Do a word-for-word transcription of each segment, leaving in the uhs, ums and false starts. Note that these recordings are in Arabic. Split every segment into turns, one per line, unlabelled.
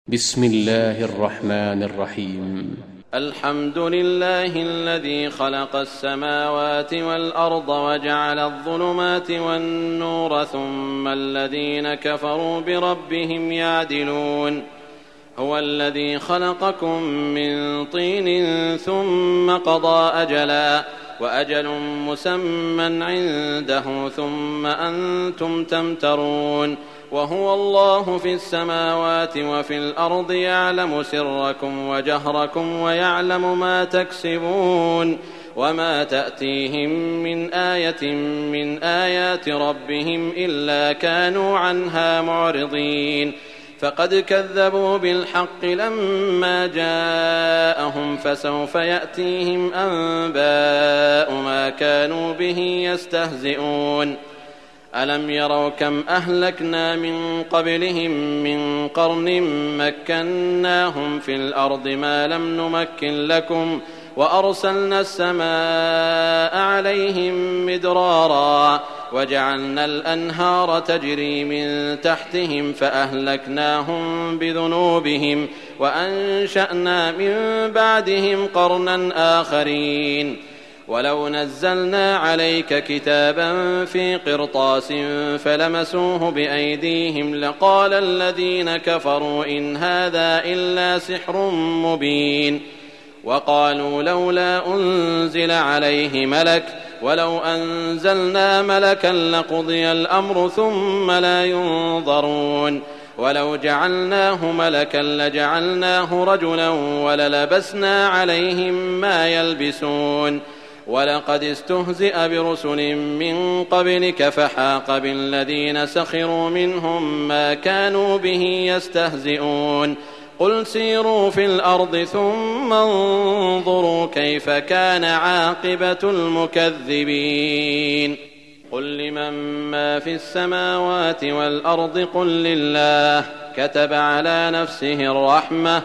بسم الله الرحمن الرحيم.
الحمد لله الذي خلق السماوات والأرض وجعل الظلمات والنور ثم الذين كفروا بربهم يعدلون. هو الذي خلقكم من طين ثم قضى أجلا وأجل مسمى عنده ثم أنتم تمترون. وهو الله في السماوات وفي الأرض يعلم سركم وجهركم ويعلم ما تكسبون. وما تأتيهم من آية من آيات ربهم إلا كانوا عنها معرضين. فقد كذبوا بالحق لما جاءهم فسوف يأتيهم أنباء ما كانوا به يستهزئون. ألم يروا كم أهلكنا من قبلهم من قرن مكناهم في الأرض ما لم نمكن لكم وأرسلنا السماء عليهم مدرارا وجعلنا الأنهار تجري من تحتهم فأهلكناهم بذنوبهم وأنشأنا من بعدهم قرنا آخرين. ولو نزلنا عليك كتابا في قرطاس فلمسوه بأيديهم لقال الذين كفروا إن هذا إلا سحر مبين. وقالوا لولا أنزل عليه ملك ولو أنزلنا ملكا لقضي الأمر ثم لا ينظرون. ولو جعلناه ملكا لجعلناه رجلا وللبسنا عليهم ما يلبسون. ولقد استهزئ برسل من قبلك فحاق بالذين سخروا منهم ما كانوا به يستهزئون. قل سيروا في الأرض ثم انظروا كيف كان عاقبة المكذبين. قل لمن ما في السماوات والأرض قل لله كتب على نفسه الرحمة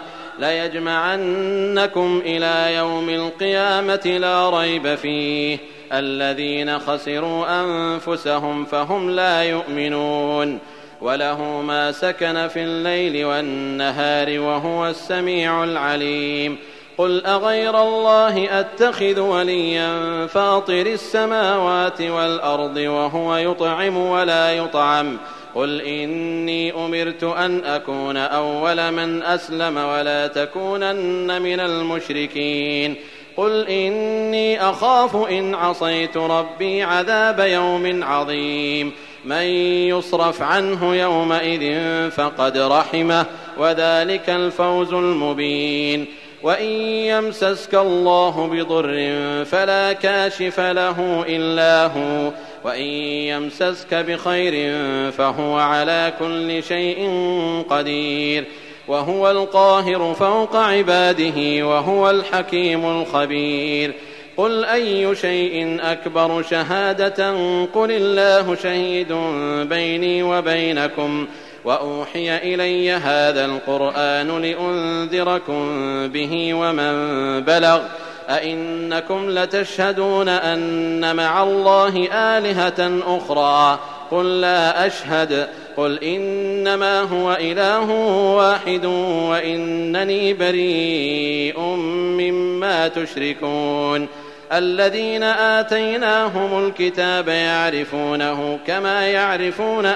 ليجمعنكم إلى يوم القيامة لا ريب فيه الذين خسروا أنفسهم فهم لا يؤمنون. وله ما سكن في الليل والنهار وهو السميع العليم. قل أغير الله أتخذ وليا فاطر السماوات والأرض وهو يطعم ولا يطعم. قل إني أمرت أن أكون أول من أسلم ولا تكونن من المشركين. قل إني أخاف إن عصيت ربي عذاب يوم عظيم. من يصرف عنه يومئذ فقد رحمه وذلك الفوز المبين. وإن يمسسك الله بضر فلا كاشف له إلا هو وإن يمسسك بخير فهو على كل شيء قدير. وهو القاهر فوق عباده وهو الحكيم الخبير. قل أي شيء أكبر شهادة قل الله شهيد بيني وبينكم وأوحي إلي هذا القرآن لأنذركم به ومن بلغ أئنكم لتشهدون أن مع الله آلهة أخرى قل لا أشهد. قل إنما هو إله واحد وإنني بريء مما تشركون. الذين آتيناهم الكتاب يعرفونه كما يعرفون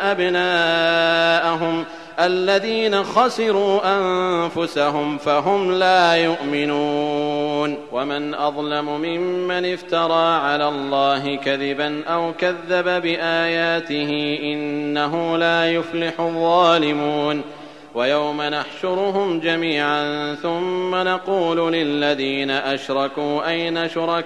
أبناءهم الذين خسروا أنفسهم فهم لا يؤمنون. ومن أظلم ممن افترى على الله كذبا أو كذب بآياته إنه لا يفلح الظالمون. ويوم نحشرهم جميعا ثم نقول للذين أشركوا أين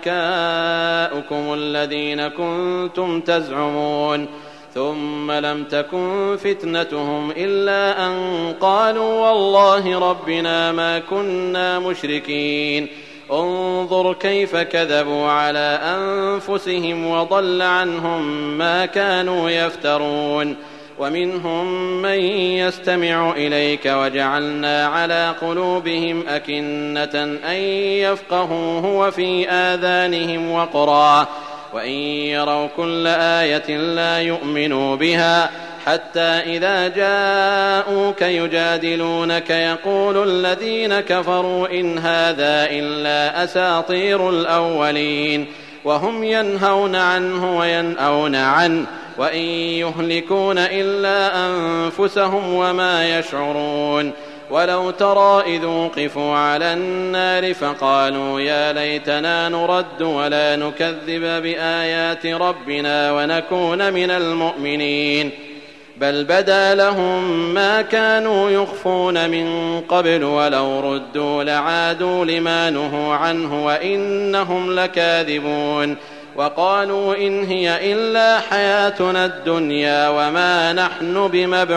شركاؤكم الذين كنتم تزعمون ثم لم تكن فتنتهم إلا أن قالوا والله ربنا ما كنا مشركين. انظر كيف كذبوا على أنفسهم وضل عنهم ما كانوا يفترون. ومنهم من يستمع إليك وجعلنا على قلوبهم أكنة أن يفقهوه وفي آذانهم وقرا وإن يروا كل آية لا يؤمنوا بها حتى إذا جاءوك يجادلونك يقول الذين كفروا إن هذا إلا أساطير الأولين وهم ينهون عنه وينأون عنه وإن يهلكون إلا أنفسهم وما يشعرون ولو ترى إذ وقفوا على النار فقالوا يا ليتنا نرد ولا نكذب بآيات ربنا ونكون من المؤمنين بل بدا لهم ما كانوا يخفون من قبل ولو ردوا لعادوا لما نهوا عنه وإنهم لكاذبون وقالوا إن هي إلا حياتنا الدنيا وما نحن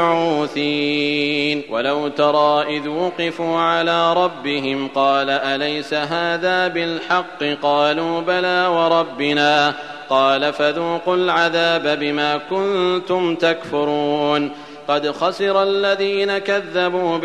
بمبعوثين ولو ترى إذ وقفوا على ربهم قال أليس هذا بالحق قالوا بلى وربنا قال فذوقوا العذاب بما كنتم تكفرون قد خسر الذين كذبوا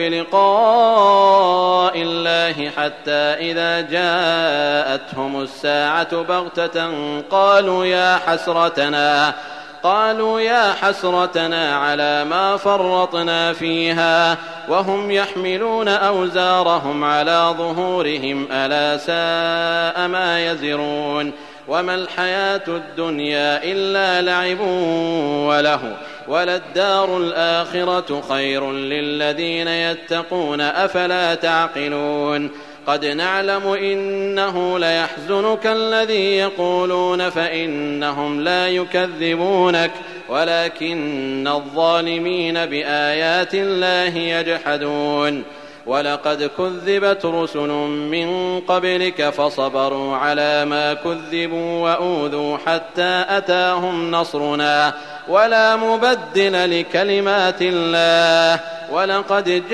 بلقاء الله حتى إذا جاءتهم الساعة بغتة قالوا يا حسرتنا قالوا يا حسرتنا على ما فرطنا فيها وهم يحملون أوزارهم على ظهورهم ألا ساء ما يزرون وما الحياة الدنيا إلا لعب وله وللدار الآخرة خير للذين يتقون أفلا تعقلون قد نعلم إنه ليحزنك الذي يقولون فإنهم لا يكذبونك ولكن الظالمين بآيات الله يجحدون ولقد كذبت رسل من قبلك فصبروا على ما كذبوا وأوذوا حتى أتاهم نصرنا ولا مبدل لكلمات الله ولقد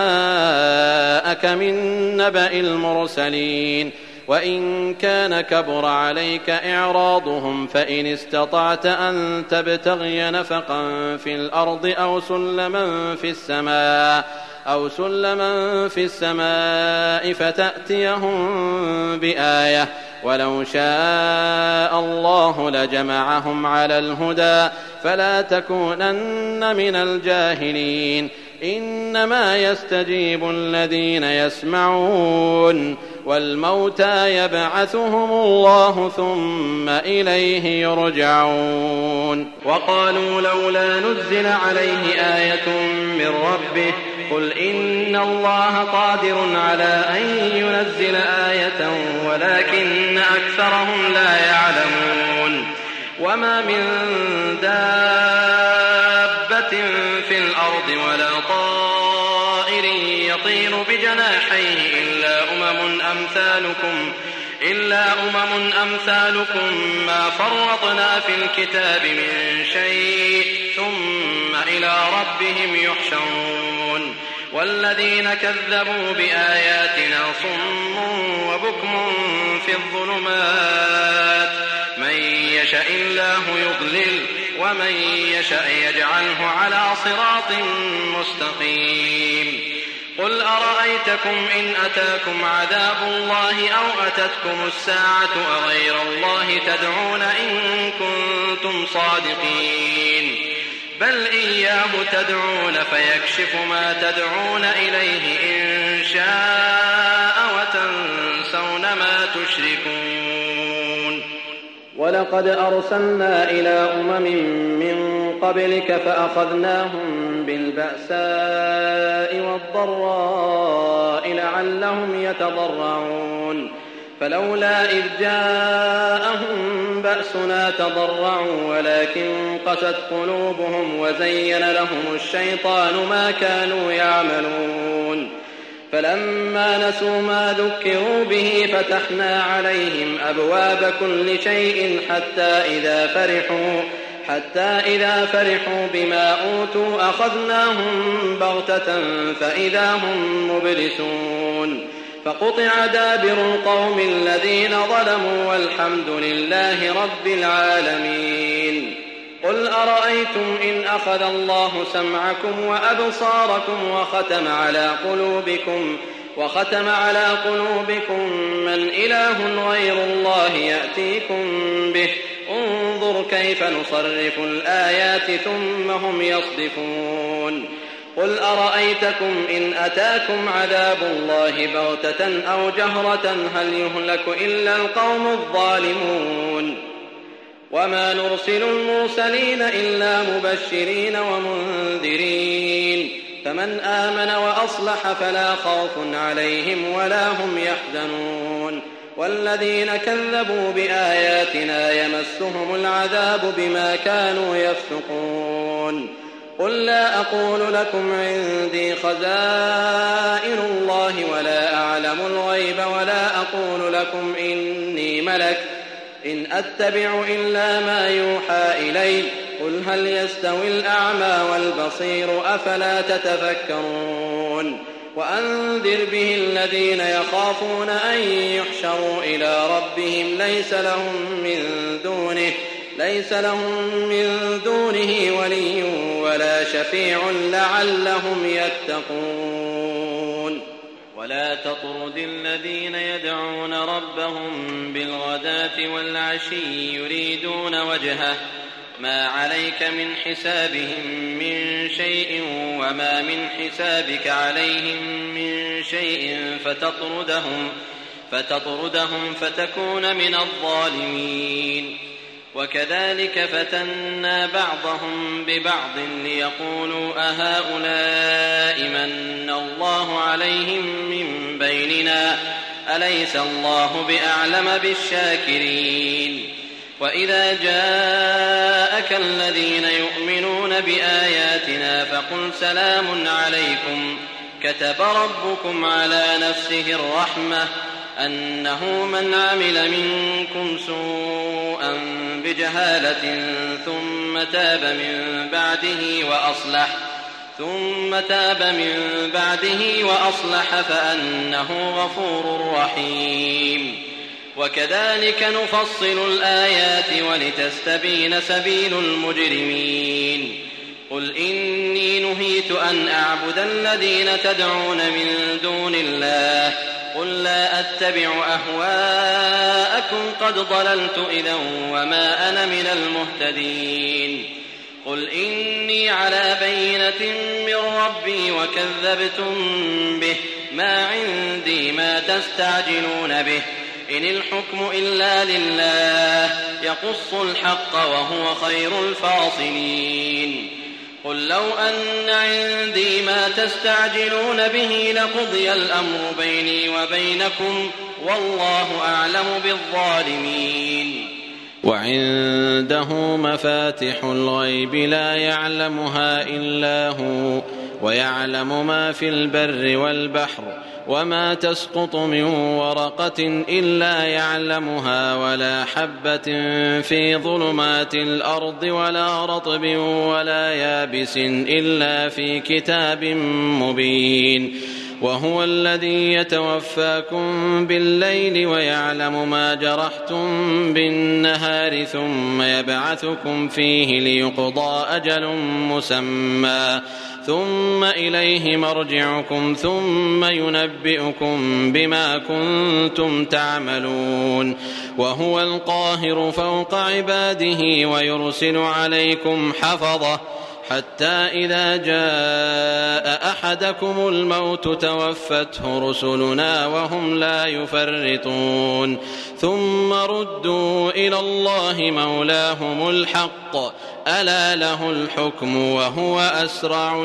جاءك من نبأ المرسلين وإن كان كبر عليك إعراضهم فإن استطعت أن تبتغي نفقا في الأرض أو سلما في السماء أو سلما في السماء فتأتيهم بآية ولو شاء الله لجمعهم على الهدى فلا تكونن من الجاهلين إنما يستجيب الذين يسمعون والموتى يبعثهم الله ثم إليه يرجعون وقالوا لولا نزل عليه آية من ربه قل إن الله قادر على أن ينزل آية ولكن أكثرهم لا يعلمون وما من دابة في الأرض ولا طائر يطير بجناحيه إلا أمم أمثالكم إلا أمم أمثالكم ما فرطنا في الكتاب من شيء ثم إلى ربهم يحشرون والذين كذبوا بآياتنا صم وبكم في الظلمات من يشاء الله يضلل ومن يشاء يجعله على صراط مستقيم قل أرأيتكم إن أتاكم عذاب الله أو أتتكم الساعة أغير الله تدعون إن كنتم صادقين بل إياه تدعون فيكشف ما تدعون إليه إن شاء وتنسون ما تشركون ولقد أرسلنا إلى أمم من قبلك فأخذناهم بالبأساء والضراء لعلهم يتضرعون فلولا إذ جاءهم بأسنا تضرعوا ولكن قست قلوبهم وزين لهم الشيطان ما كانوا يعملون فلما نسوا ما ذكروا به فتحنا عليهم أبواب كل شيء حتى إذا فرحوا حتى إذا فرحوا بما أوتوا أخذناهم بغتة فإذا هم مبلسون فقطع دابر القوم الذين ظلموا والحمد لله رب العالمين قل أرأيتم إن أخذ الله سمعكم وأبصاركم وختم على قلوبكم وختم على قلوبكم من إله غير الله يأتيكم به انظروا انظر كيف نصرف الآيات ثم هم يصدفون قل أرأيتكم إن أتاكم عذاب الله بغتة أو جهرة هل يهلك إلا القوم الظالمون وما نرسل المرسلين إلا مبشرين ومنذرين فمن آمن وأصلح فلا خوف عليهم ولا هم يحزنون والذين كذبوا بآياتنا يمسهم العذاب بما كانوا يفسقون قل لا أقول لكم عندي خزائن الله ولا أعلم الغيب ولا أقول لكم إني ملك إن أتبع إلا ما يوحى إلي قل هل يستوي الأعمى والبصير أفلا تتفكرون وأنذر به الذين يخافون أن يحشروا إلى ربهم ليس لهم من دونه ليس لهم من دونه ولي ولا شفيع لعلهم يتقون ولا تطرد الذين يدعون ربهم بالغداة والعشي يريدون وجهه ما عليك من حسابهم من شيء وما من حسابك عليهم من شيء فتطردهم فتطردهم فتكون من الظالمين وكذلك فتنا بعضهم ببعض ليقولوا أهؤلاء من الله عليهم من بيننا أليس الله بأعلم بالشاكرين وإذا جاءك الذين يؤمنون بآياتنا فقل سلام عليكم كتب ربكم على نفسه الرحمة أنه من عمل منكم سوءا بجهالة ثم تاب من بعده وأصلح ثم تاب من بعده وأصلح فأنه غفور رحيم وكذلك نفصل الآيات ولتستبين سبيل المجرمين قل إني نهيت أن أعبد الذين تدعون من دون الله قل لا أتبع أهواءكم قد ضللت إذا وما أنا من المهتدين قل إني على بينة من ربي وكذبتم به ما عندي ما تستعجلون به إن الحكم إلا لله يقص الحق وهو خير الفاصلين قل لو أن عندي ما تستعجلون به لقضي الأمر بيني وبينكم والله أعلم بالظالمين
وعنده مفاتح الغيب لا يعلمها إلا هو ويعلم ما في البر والبحر وما تسقط من ورقة إلا يعلمها ولا حبة في ظلمات الأرض ولا رطب ولا يابس إلا في كتاب مبين وهو الذي يتوفاكم بالليل ويعلم ما جرحتم بالنهار ثم يبعثكم فيه ليقضى أجل مسمى ثم إليه مرجعكم ثم ينبئكم بما كنتم تعملون وهو القاهر فوق عباده ويرسل عليكم حفظة حتى إذا جاء أحدكم الموت توفته رسلنا وهم لا يفرطون ثم ردوا إلى الله مولاهم الحق ألا له الحكم وهو أسرع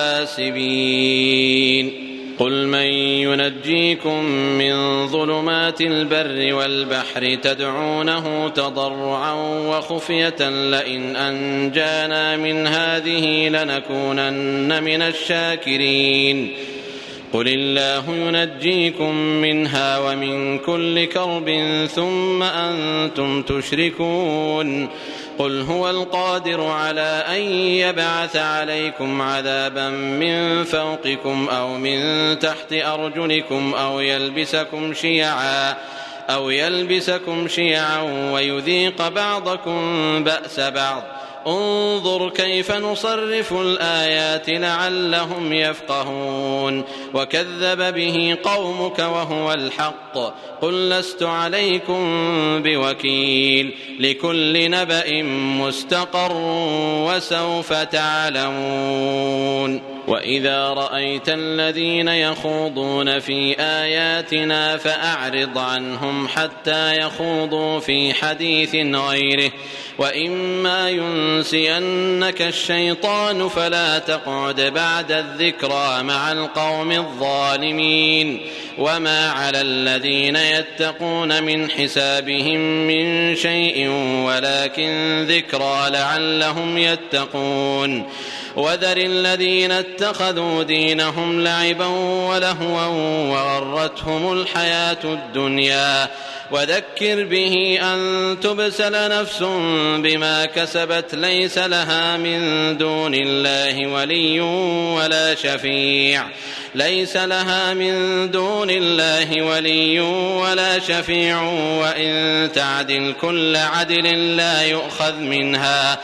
الحاسبين قل من ينجيكم من ظلمات البر والبحر تدعونه تضرعا وخفية لئن أنجانا من هذه لنكونن من الشاكرين قل الله ينجيكم منها ومن كل كرب ثم أنتم تشركون قل هو القادر على أن يبعث عليكم عذابا من فوقكم أو من تحت أرجلكم أو يلبسكم شيعا أو يلبسكم شيعا ويذيق بعضكم بأس بعض
انظر كيف نصرف الآيات لعلهم يفقهون وكذب به قومك وهو الحق قل لست عليكم بوكيل لكل نبأ مستقر وسوف تعلمون وإذا رأيت الذين يخوضون في آياتنا فأعرض عنهم حتى يخوضوا في حديث غيره وإما ينسينك الشيطان فلا تقعد بعد الذكرى مع القوم الظالمين وما على الذين يتقون من حسابهم من شيء ولكن ذكرى لعلهم يتقون وذر الذين اتخذوا دينهم لعبا ولهوا وغرتهم الحياة الدنيا وذكر به أن تبسل نفس بما كسبت ليس لها من دون الله ولي ولا شفيع ليس لها من دون الله ولي ولا شفيع وإن تعدل كل عدل لا يؤخذ منها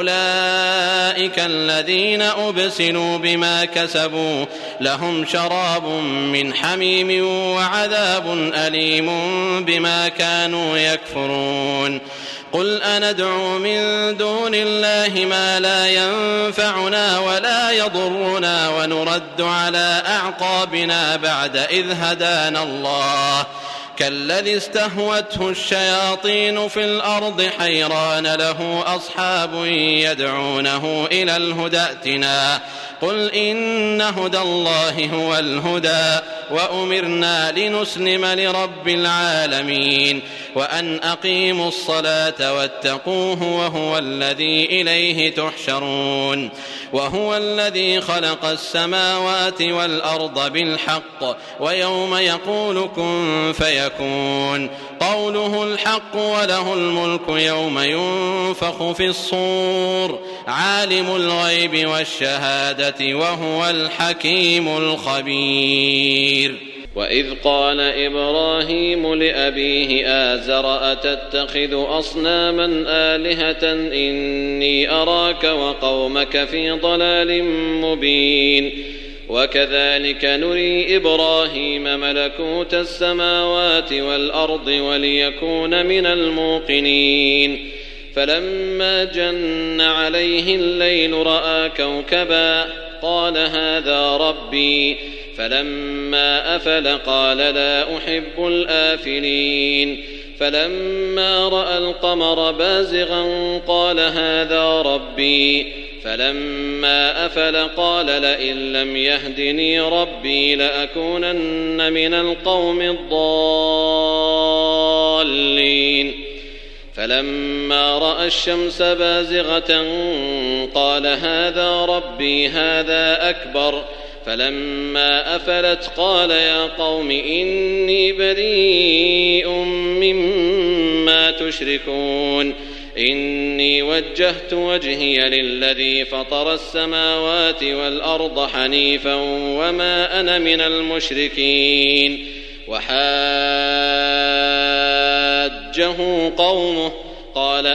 أولئك الذين أبسلوا بما كسبوا لهم شراب من حميم وعذاب أليم بما كانوا يكفرون قل أندعو من دون الله ما لا ينفعنا ولا يضرنا ونرد على أعقابنا بعد إذ هدانا الله كالذي استهوته الشياطين في الأرض حيران له أصحاب يدعونه إلى الهدى ائتنا قل إن هدى الله هو الهدى وأمرنا لنسلم لرب العالمين وأن أقيموا الصلاة واتقوه وهو الذي إليه تحشرون وهو الذي خلق السماوات والأرض بالحق ويوم يقول كن فيكون قوله الحق وله الملك يوم ينفخ في الصور عالم الغيب والشهادة وهو الحكيم الخبير
وإذ قال إبراهيم لأبيه آزر أتتخذ أصناما آلهة إني أراك وقومك في ضلال مبين وكذلك نري إبراهيم ملكوت السماوات والأرض وليكون من الموقنين فلما جن عليه الليل رأى كوكبا قال هذا ربي فلما أفل قال لا أحب الآفلين فلما رأى القمر بازغا قال هذا ربي فلما أفل قال لئن لم يهدني ربي لأكونن من القوم الضالين فلما رأى الشمس بازغة قال هذا ربي هذا أكبر فلما أفلت قال يا قوم إني بريء مما تشركون إني وجهت وجهي للذي فطر السماوات والأرض حنيفا وما أنا من المشركين وحاجه قومه قال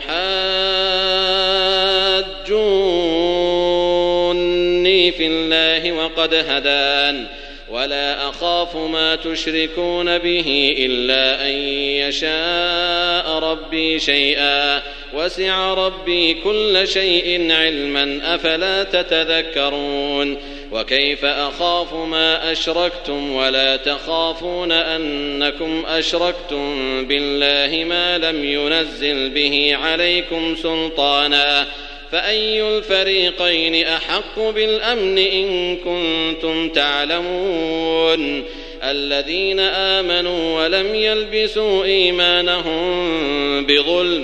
أتحاجوني في الله وقد هدان ولا أخاف ما تشركون به إلا أن يشاء ربي شيئا وسع ربي كل شيء علما أفلا تتذكرون وكيف أخاف ما أشركتم ولا تخافون أنكم أشركتم بالله ما لم ينزل به عليكم سلطانا فأي الفريقين أحق بالأمن إن كنتم تعلمون الذين آمنوا ولم يلبسوا إيمانهم بظلم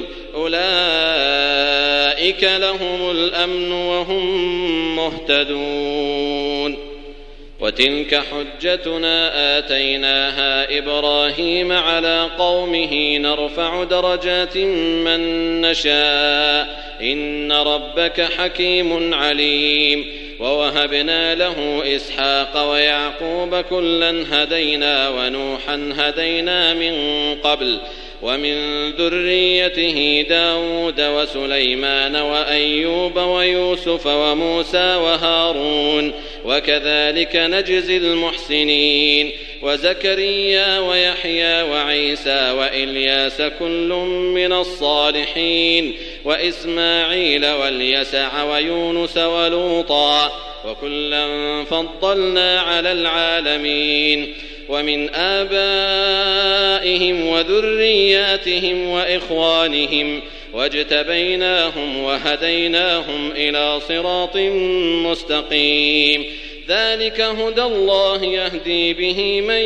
أولئك لهم الأمن وهم مهتدون وتلك حجتنا آتيناها إبراهيم على قومه نرفع درجات من نشاء إن ربك حكيم عليم ووهبنا له إسحاق ويعقوب كلا هدينا ونوحا هدينا من قبل ومن ذريته داود وسليمان وأيوب ويوسف وموسى وهارون وكذلك نجزي المحسنين وزكريا ويحيى وعيسى وإلياس كل من الصالحين وإسماعيل واليسع ويونس ولوطا وكلا فضلنا على العالمين ومن آبائهم وذرياتهم وإخوانهم واجتبيناهم وهديناهم إلى صراط مستقيم ذلك هدى الله يهدي به من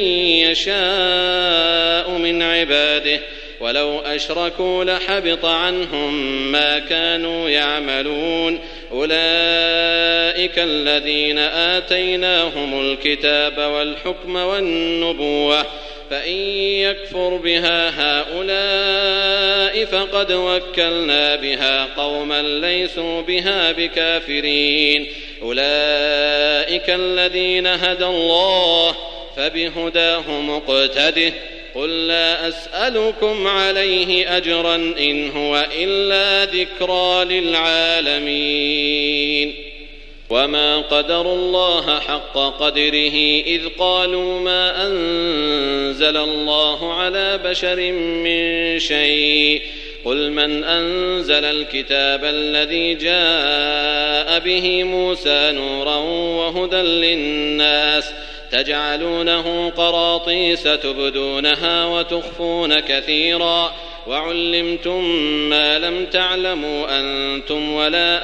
يشاء من عباده ولو أشركوا لحبط عنهم ما كانوا يعملون أولئك الذين آتيناهم الكتاب والحكم والنبوة فإن يكفر بها هؤلاء فقد وكلنا بها قوما ليسوا بها بكافرين أولئك الذين هدى الله فبهداه مقتده قل لا أسألكم عليه أجرا إن هو إلا ذكرى للعالمين وما قدروا الله حق قدره إذ قالوا ما أنزل الله على بشر من شيء قل من أنزل الكتاب الذي جاء به موسى نورا وهدى للناس تجعلونه قراطيس تبدونها وتخفون كثيرا وعلمتم ما لم تعلموا أنتم ولا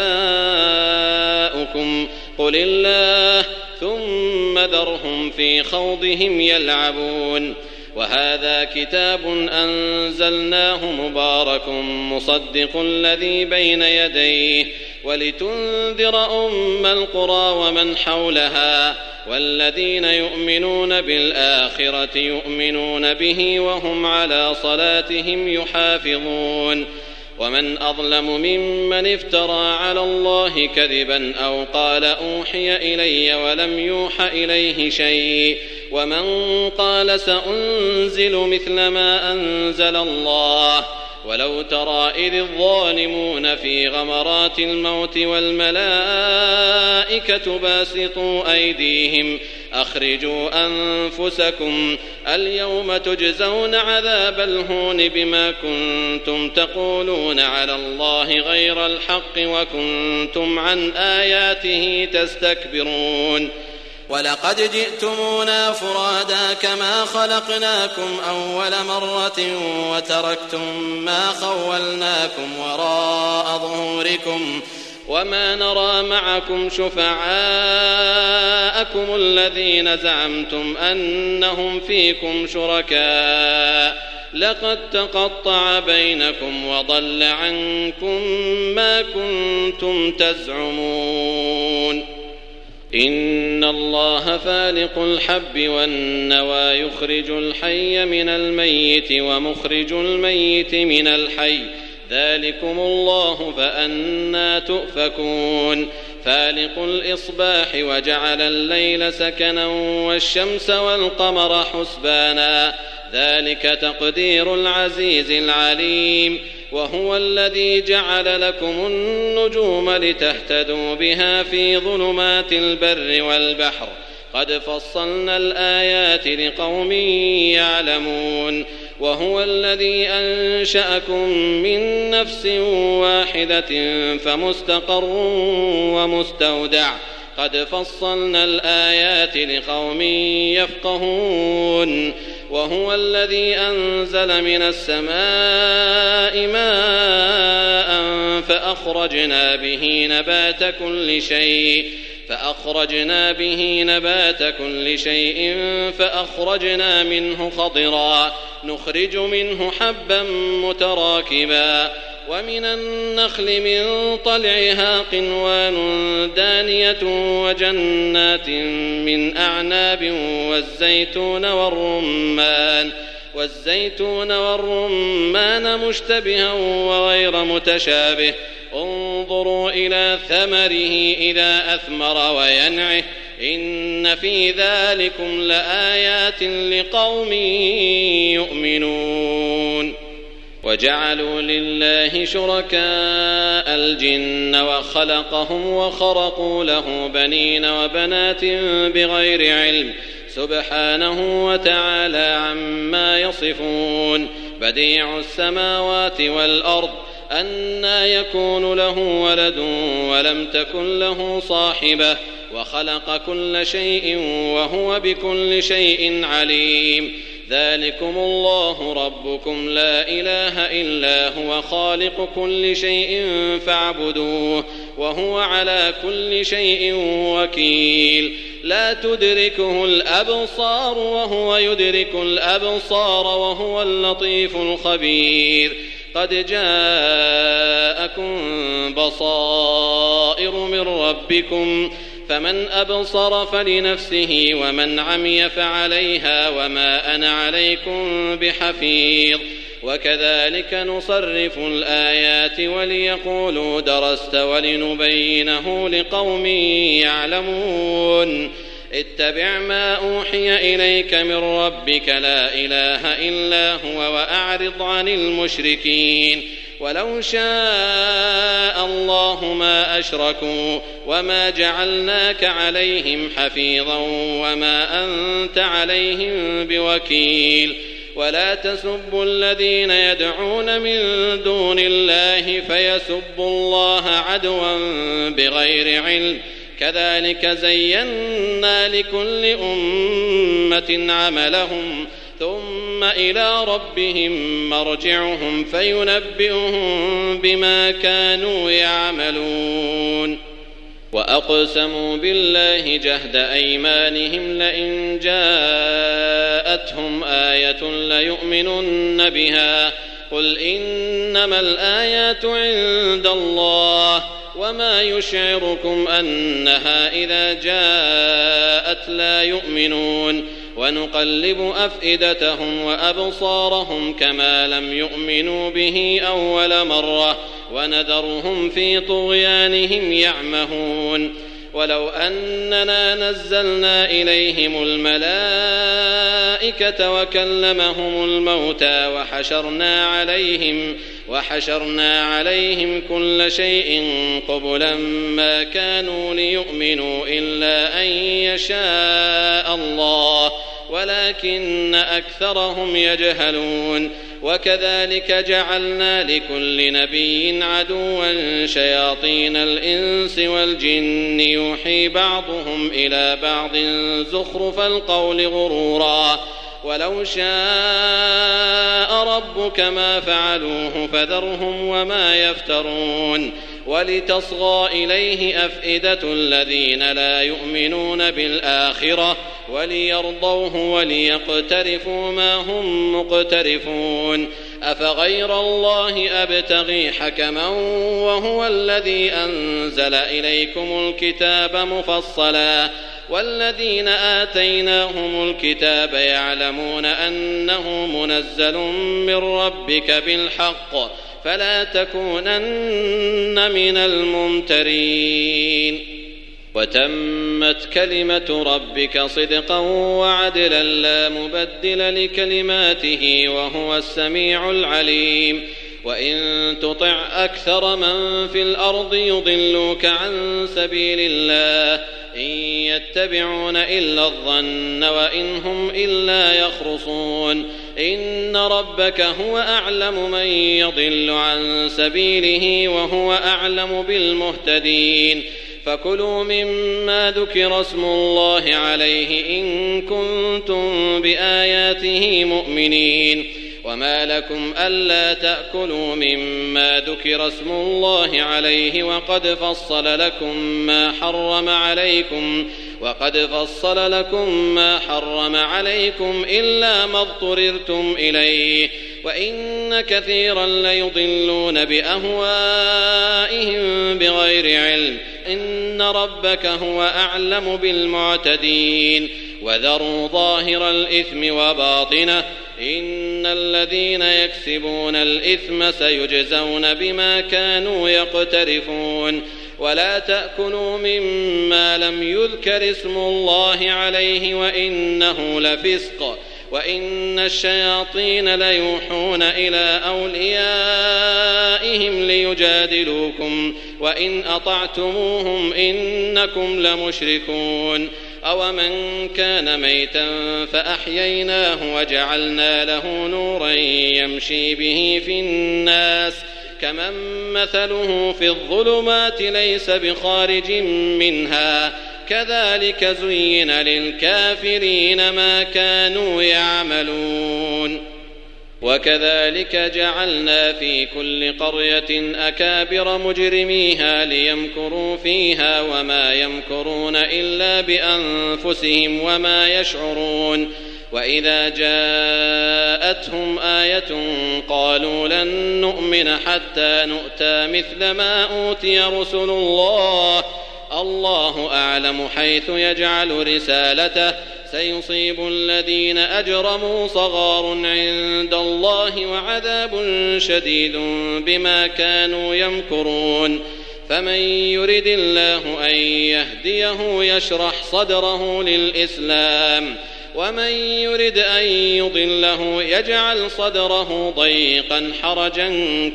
آباؤكم قل الله ثم ذرهم في خوضهم يلعبون وهذا كتاب أنزلناه مبارك مصدق الذي بين يديه ولتنذر أم القرى ومن حولها والذين يؤمنون بالآخرة يؤمنون به وهم على صلاتهم يحافظون ومن أظلم ممن افترى على الله كذبا أو قال أوحي إلي ولم يوح إليه شيء ومن قال سأنزل مثل ما أنزل الله ولو ترى إذ الظالمون في غمرات الموت والملائكة باسطوا أيديهم أخرجوا أنفسكم اليوم تجزون عذاب الهون بما كنتم تقولون على الله غير الحق وكنتم عن آياته تستكبرون ولقد جئتمونا فرادا كما خلقناكم أول مرة وتركتم ما خولناكم وراء ظهوركم وما نرى معكم شفعاءكم الذين زعمتم أنهم فيكم شركاء لقد تقطع بينكم وضل عنكم ما كنتم تزعمون إن الله فالق الحب والنوى يخرج الحي من الميت ومخرج الميت من الحي ذلكم الله فأنى تؤفكون فالق الإصباح وجعل الليل سكنا والشمس والقمر حسبانا ذلك تقدير العزيز العليم وهو الذي جعل لكم النجوم لتهتدوا بها في ظلمات البر والبحر قد فصلنا الآيات لقوم يعلمون وهو الذي أنشأكم من نفس واحدة فمستقر ومستودع قد فصلنا الآيات لقوم يفقهون وهو الذي أنزل من السماء ماء فأخرجنا به نبات كل شيء فأخرجنا به نبات كل شيء فأخرجنا منه خضرا نخرج منه حبا متراكبا ومن النخل من طلعها قنوان دانية وجنات من أعناب والزيتون والرمان والزيتون والرمان مشتبها وغير متشابه انظروا إلى ثمره إذا أثمر وينعه إن في ذلكم لآيات لقوم يؤمنون وجعلوا لله شركاء الجن وخلقهم وخرقوا له بنين وبنات بغير علم سبحانه وتعالى عما يصفون بديع السماوات والأرض أنى يكون له ولد ولم تكن له صاحبة وخلق كل شيء وهو بكل شيء عليم ذلكم الله ربكم لا إله إلا هو خالق كل شيء فاعبدوه وهو على كل شيء وكيل لا تدركه الأبصار وهو يدرك الأبصار وهو اللطيف الخبير قد جاءكم بصائر من ربكم فمن أبصر فلنفسه ومن عمي فعليها وما أنا عليكم بحفيظ وكذلك نصرف الآيات وليقولوا درست ولنبينه لقوم يعلمون اتبع ما أوحي إليك من ربك لا إله إلا هو وأعرض عن المشركين ولو شاء الله ما أشركوا وما جعلناك عليهم حفيظا وما أنت عليهم بوكيل ولا تسبوا الذين يدعون من دون الله فيسبوا الله عدوا بغير علم كذلك زينا لكل أمة عملهم ثم إلى ربهم مرجعهم فينبئهم بما كانوا يعملون وأقسموا بالله جهد أيمانهم لئن جاءتهم آية ليؤمنن بها قل إنما الآيات عند الله وما يشعركم أنها إذا جاءت لا يؤمنون ونقلب أفئدتهم وأبصارهم كما لم يؤمنوا به أول مرة ونذرهم في طغيانهم يعمهون ولو أننا نزلنا إليهم الملائكة وكلمهم الموتى وحشرنا عليهم وحشرنا عليهم كل شيء قبلا ما كانوا ليؤمنوا إلا أن يشاء الله ولكن أكثرهم يجهلون وكذلك جعلنا لكل نبي عدوا شياطين الإنس والجن يوحي بعضهم إلى بعض زخرف القول غرورا ولو شاء ربك ما فعلوه فذرهم وما يفترون ولتصغى إليه أفئدة الذين لا يؤمنون بالآخرة وليرضوه وليقترفوا ما هم مقترفون أفغير الله أبتغي حكما وهو الذي أنزل إليكم الكتاب مفصلا والذين آتيناهم الكتاب يعلمون أنه منزل من ربك بالحق فلا تكونن من الممترين وتمت كلمة ربك صدقا وعدلا لا مبدل لكلماته وهو السميع العليم وإن تطع أكثر من في الأرض يضلوك عن سبيل الله إن يتبعون إلا الظن وإن هم إلا يخرصون إن ربك هو أعلم من يضل عن سبيله وهو أعلم بالمهتدين فكلوا مما ذكر اسم الله عليه إن كنتم بآياته مؤمنين وما لكم ألا تأكلوا مما ذكر اسم الله عليه وقد فصل لكم ما حرم عليكم وقد فصل لكم ما حرم عليكم إلا ما اضطررتم إليه وإن كثيرا ليضلون بأهوائهم بغير علم إن ربك هو أعلم بالمعتدين وذروا ظاهر الإثم وباطنه إن الذين يكسبون الإثم سيجزون بما كانوا يقترفون ولا تأكلوا مما لم يذكر اسم الله عليه وإنه لفسق وإن الشياطين ليوحون إلى أوليائهم ليجادلوكم وإن أطعتموهم إنكم لمشركون أومن كان ميتا فأحييناه وجعلنا له نورا يمشي به في الناس كمن مثله في الظلمات ليس بخارج منها كذلك زين للكافرين ما كانوا يعملون وكذلك جعلنا في كل قرية أكابر مجرميها ليمكروا فيها وما يمكرون إلا بأنفسهم وما يشعرون وإذا جاءتهم آية قالوا لن نؤمن حتى نؤتى مثل ما أوتي رسل الله الله أعلم حيث يجعل رسالته سيصيب الذين أجرموا صغار عند الله وعذاب شديد بما كانوا يمكرون فمن يرد الله أن يهديه يشرح صدره للإسلام ومن يرد أن يضله يجعل صدره ضيقا حرجا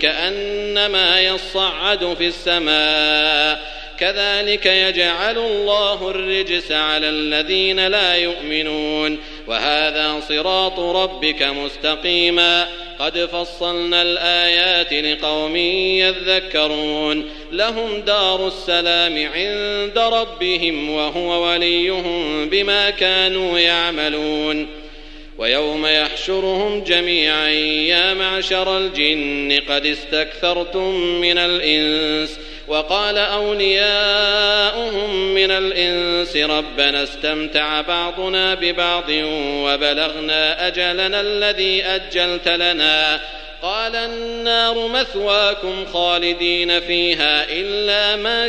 كأنما يصعد في السماء كذلك يجعل الله الرجس على الذين لا يؤمنون وهذا صراط ربك مستقيما قد فصلنا الآيات لقوم يذكرون لهم دار السلام عند ربهم وهو وليهم بما كانوا يعملون ويوم يحشرهم جميعا يا معشر الجن قد استكثرتم من الإنس وقال أولياؤهم من الإنس ربنا استمتع بعضنا ببعض وبلغنا أجلنا الذي أجلت لنا قال النار مثواكم خالدين فيها إلا ما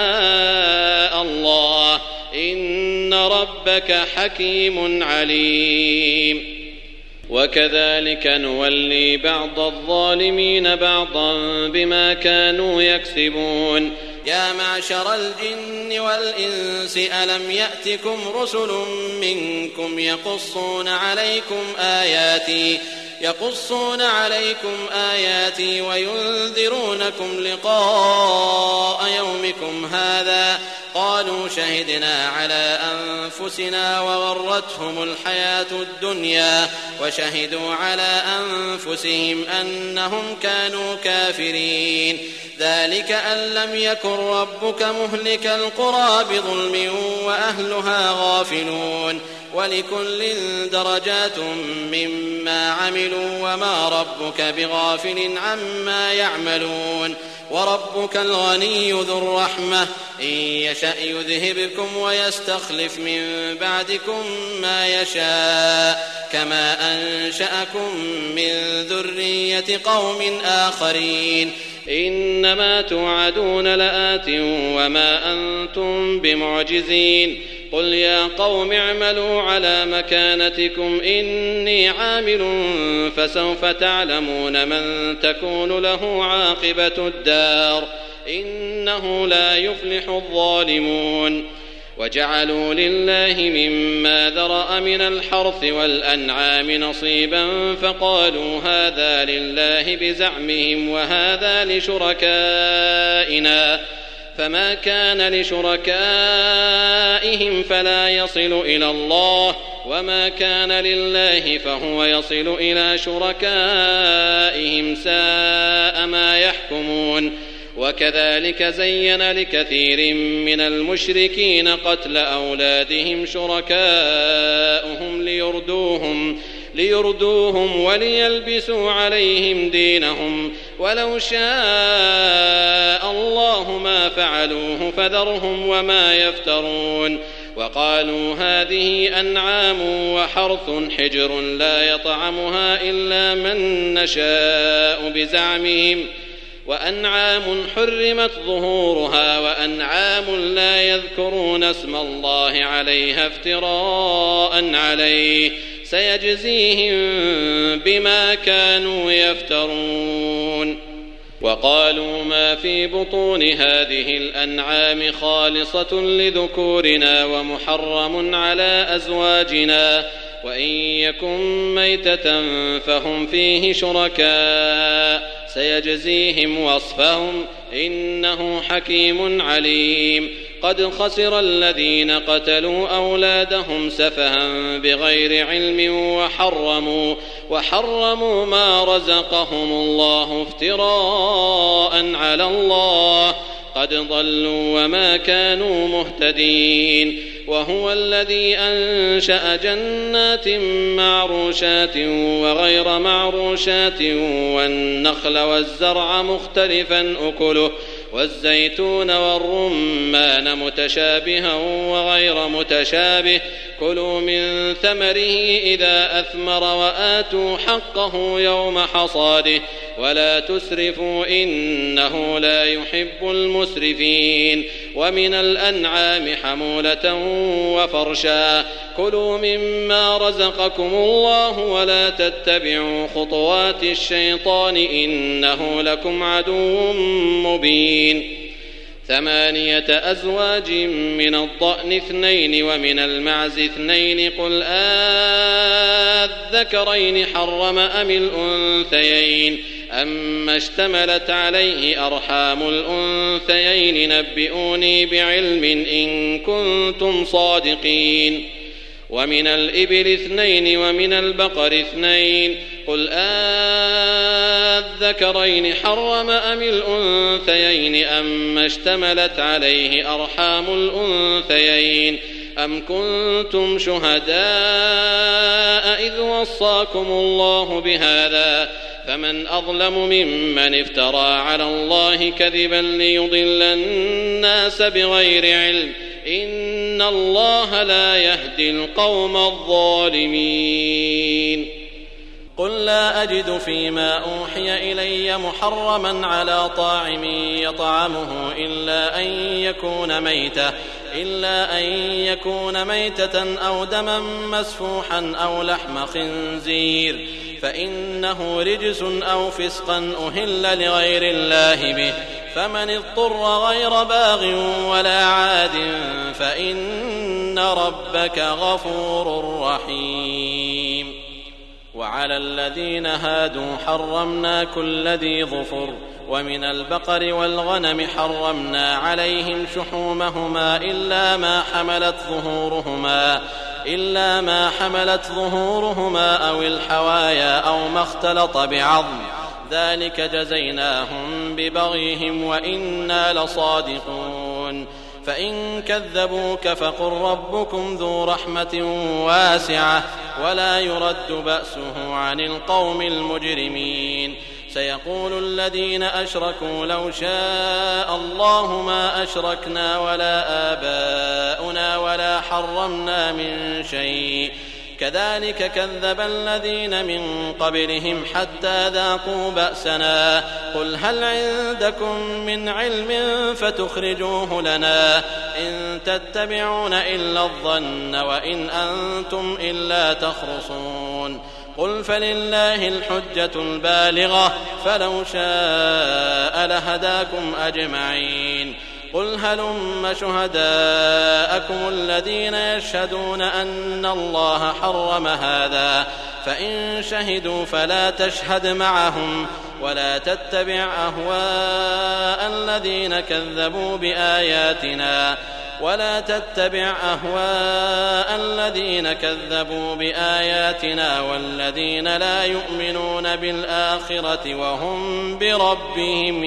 شاء الله إن ربك حكيم عليم وكذلك نولي بعض الظالمين بعضا بما كانوا يكسبون يا معشر الجن والإنس ألم يأتكم رسل منكم يقصون عليكم آياتي يقصون عليكم آياتي وينذرونكم لقاء يومكم هذا قالوا شهدنا على أنفسنا وغرتهم الحياة الدنيا وشهدوا على أنفسهم أنهم كانوا كافرين ذلك أن لم يكن ربك مهلك القرى بظلم وأهلها غافلون ولكل درجات مما عملوا وما ربك بغافل عما يعملون وربك الغني ذو الرحمة إن يشأ يذهبكم ويستخلف من بعدكم ما يشاء كما أنشأكم من ذرية قوم آخرين إنما توعدون لآت وما أنتم بمعجزين قل يا قوم اعملوا على مكانتكم إني عامل فسوف تعلمون من تكون له عاقبة الدار إنه لا يفلح الظالمون وجعلوا لله مما ذرأ من الحرث والأنعام نصيبا فقالوا هذا لله بزعمهم وهذا لشركائنا فما كان لشركائهم فلا يصل إلى الله وما كان لله فهو يصل إلى شركائهم ساء ما يحكمون وكذلك زين لكثير من المشركين قتل أولادهم شركاؤهم ليردوهم ليردوهم وليلبسوا عليهم دينهم ولو شاء الله ما فعلوه فذرهم وما يفترون وقالوا هذه أنعام وحرث حجر لا يطعمها إلا من نشاء بزعمهم وأنعام حرمت ظهورها وأنعام لا يذكرون اسم الله عليها افتراء عليه سيجزيهم بما كانوا يفترون
وقالوا ما في بطون هذه الأنعام خالصة لذكورنا ومحرم على أزواجنا وإن يكن ميتة فهم فيه شركاء سيجزيهم وصفهم إنه حكيم عليم قد خسر الذين قتلوا أولادهم سفها بغير علم وحرموا, وحرموا ما رزقهم الله افتراء على الله قد ضلوا وما كانوا مهتدين وهو الذي أنشأ جنات معروشات وغير معروشات والنخل والزرع مختلفا أكله والزيتون والرمان متشابها وغير متشابه كلوا من ثمره إذا أثمر وآتوا حقه يوم حصاده ولا تسرفوا إنه لا يحب المسرفين ومن الأنعام حمولة وفرشا كلوا مما رزقكم الله ولا تتبعوا خطوات الشيطان إنه لكم عدو مبين ثمانية أزواج من الضأن اثنين ومن المعز اثنين قل آذكرين حرم أم الأنثيين أما اشتملت عليه أرحام الأنثيين نبئوني بعلم إن كنتم صادقين ومن الإبل اثنين ومن البقر اثنين قل آذكرين حرم أم الأنثيين أما اشتملت عليه أرحام الأنثيين أم كنتم شهداء إذ وصاكم الله بهذا فمن أظلم ممن افترى على الله كذبا ليضل الناس بغير علم إن الله لا يهدي القوم الظالمين قل لا أجد فيما أوحي إلي محرما على طاعم يطعمه إلا أن يكون ميتة إلا أن يكون ميتة أو دما مسفوحا أو لحم خنزير فإنه رجس أو فسقا أهل لغير الله به فمن اضطر غير باغ ولا عاد فإن ربك غفور رحيم وعلى الذين هادوا حرمنا كل ذي ظفر ومن البقر والغنم حرمنا عليهم شحومهما إلا ما حملت ظهورهما إلا ما حملت ظهورهما أو الحوايا أو ما اختلط بعظم ذلك جزيناهم ببغيهم وإنا لصادقون فإن كذبوك فقل ربكم ذو رحمة واسعة ولا يرد بأسه عن القوم المجرمين سيقول الذين أشركوا لو شاء الله ما أشركنا ولا آباؤنا ولا حرمنا من شيء كذلك كذب الذين من قبلهم حتى ذاقوا بأسنا قل هل عندكم من علم فتخرجوه لنا إن تتبعون إلا الظن وإن أنتم إلا تخرصون قل فلله الحجة البالغة فلو شاء لهداكم أجمعين قل هلم شهداءكم الذين يشهدون أن الله حرم هذا فإن شهدوا فلا تشهد معهم ولا تتبع أهواء الذين كذبوا بآياتنا ولا تتبع أهواء الذين كذبوا بآياتنا والذين لا يؤمنون بالآخرة وهم بربهم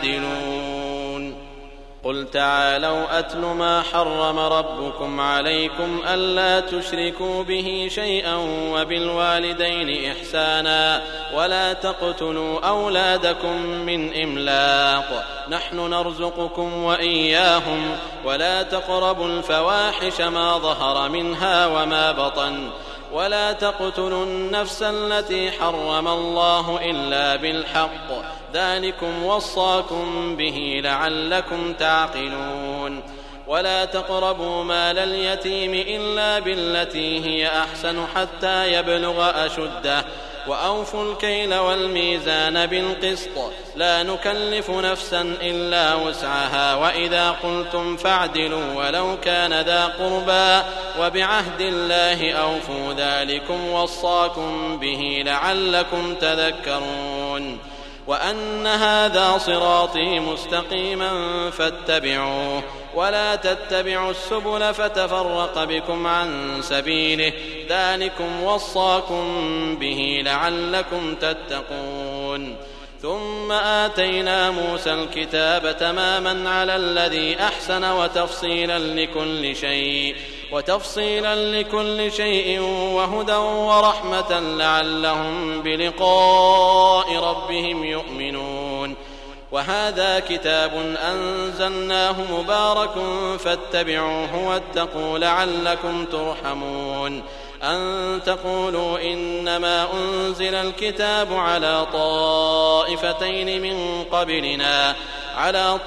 يعدلون قل تعالوا أتل ما حرم ربكم عليكم ألا تشركوا به شيئا وبالوالدين إحسانا ولا تقتلوا أولادكم من إملاق نحن نرزقكم وإياهم ولا تقربوا الفواحش ما ظهر منها وما بطن ولا تقتلوا النفس التي حرم الله إلا بالحق ذلكم وصاكم به لعلكم تعقلون ولا تقربوا مال اليتيم إلا بالتي هي أحسن حتى يبلغ أشده وأوفوا الكيل والميزان بالقسط لا نكلف نفسا إلا وسعها وإذا قلتم فاعدلوا ولو كان ذا قربى وبعهد الله أوفوا ذلكم وصاكم به لعلكم تذكرون وأن هذا صراطي مستقيما فاتبعوه ولا تتبعوا السبل فتفرق بكم عن سبيله ذلكم وصاكم به لعلكم تتقون ثم آتينا موسى الكتاب تماما على الذي أحسن وتفصيلا لكل شيء وتفصيلا لكل شيء وهدى ورحمة لعلهم بلقاء ربهم يؤمنون وهذا كتاب أنزلناه مبارك فاتبعوه واتقوا لعلكم ترحمون أن تقولوا إنما أنزل الكتاب على طائفتين من قبلنا على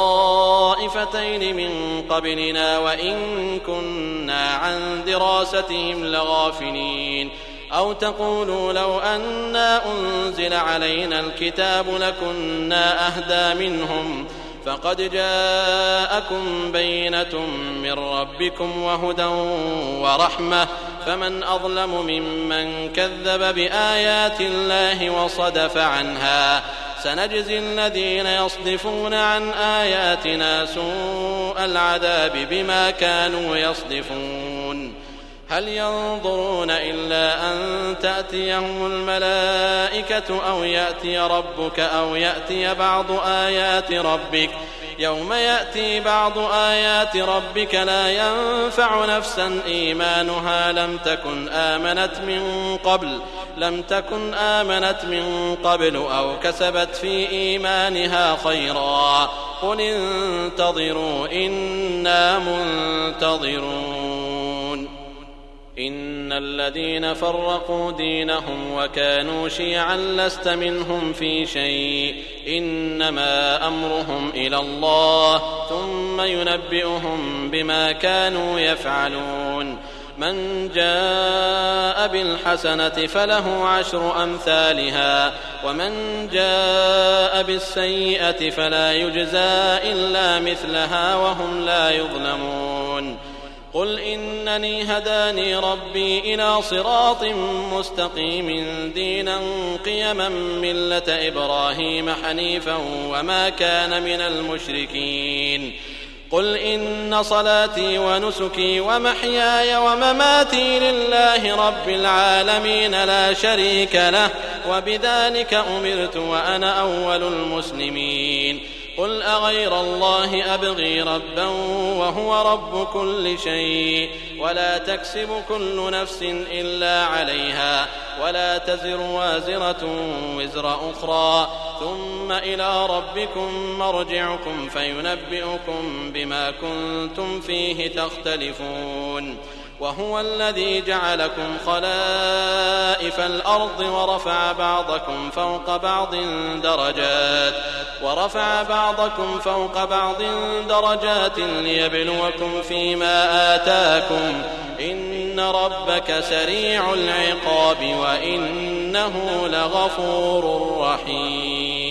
طائفتين من قبلنا وإن كنا عن دراستهم لغافلين أو تقولوا لو أنا أنزل علينا الكتاب لكنا أهدى منهم فقد جاءكم بينة من ربكم وهدى ورحمة فمن أظلم ممن كذب بآيات الله وصدف عنها سنجزي الذين يصدفون عن آياتنا سوء العذاب بما كانوا يصدفون هل ينظرون إلا أن تأتيهم الملائكة أو يأتي ربك أو يأتي بعض آيات ربك يوم يأتي بعض آيات ربك لا ينفع نفسا إيمانها لم تكن آمنت من قبل لم تكن آمنت من قبل أو كسبت في إيمانها خيرا قل انتظروا إنا منتظرون إن الذين فرقوا دينهم وكانوا شيعا لست منهم في شيء إنما أمرهم إلى الله ثم ينبئهم بما كانوا يفعلون من جاء بالحسنة فله عشر أمثالها ومن جاء بالسيئة فلا يجزى إلا مثلها وهم لا يظلمون قل إنني هداني ربي إلى صراط مستقيم دينا قيما ملة إبراهيم حنيفا وما كان من المشركين قل إن صلاتي ونسكي ومحياي ومماتي لله رب العالمين لا شريك له وبذلك أمرت وأنا أول المسلمين قل أغير الله أبغي ربا وهو رب كل شيء ولا تكسب كل نفس إلا عليها ولا تزر وازرة وزر أخرى ثم إلى ربكم مرجعكم فينبئكم بما كنتم فيه تختلفون وهو الذي جعلكم خلائف الأرض ورفع بعضكم فوق بعض درجات ورفع بعضكم فوق بعض درجات ليبلوكم فيما آتاكم إن ربك سريع العقاب وإنه لغفور رحيم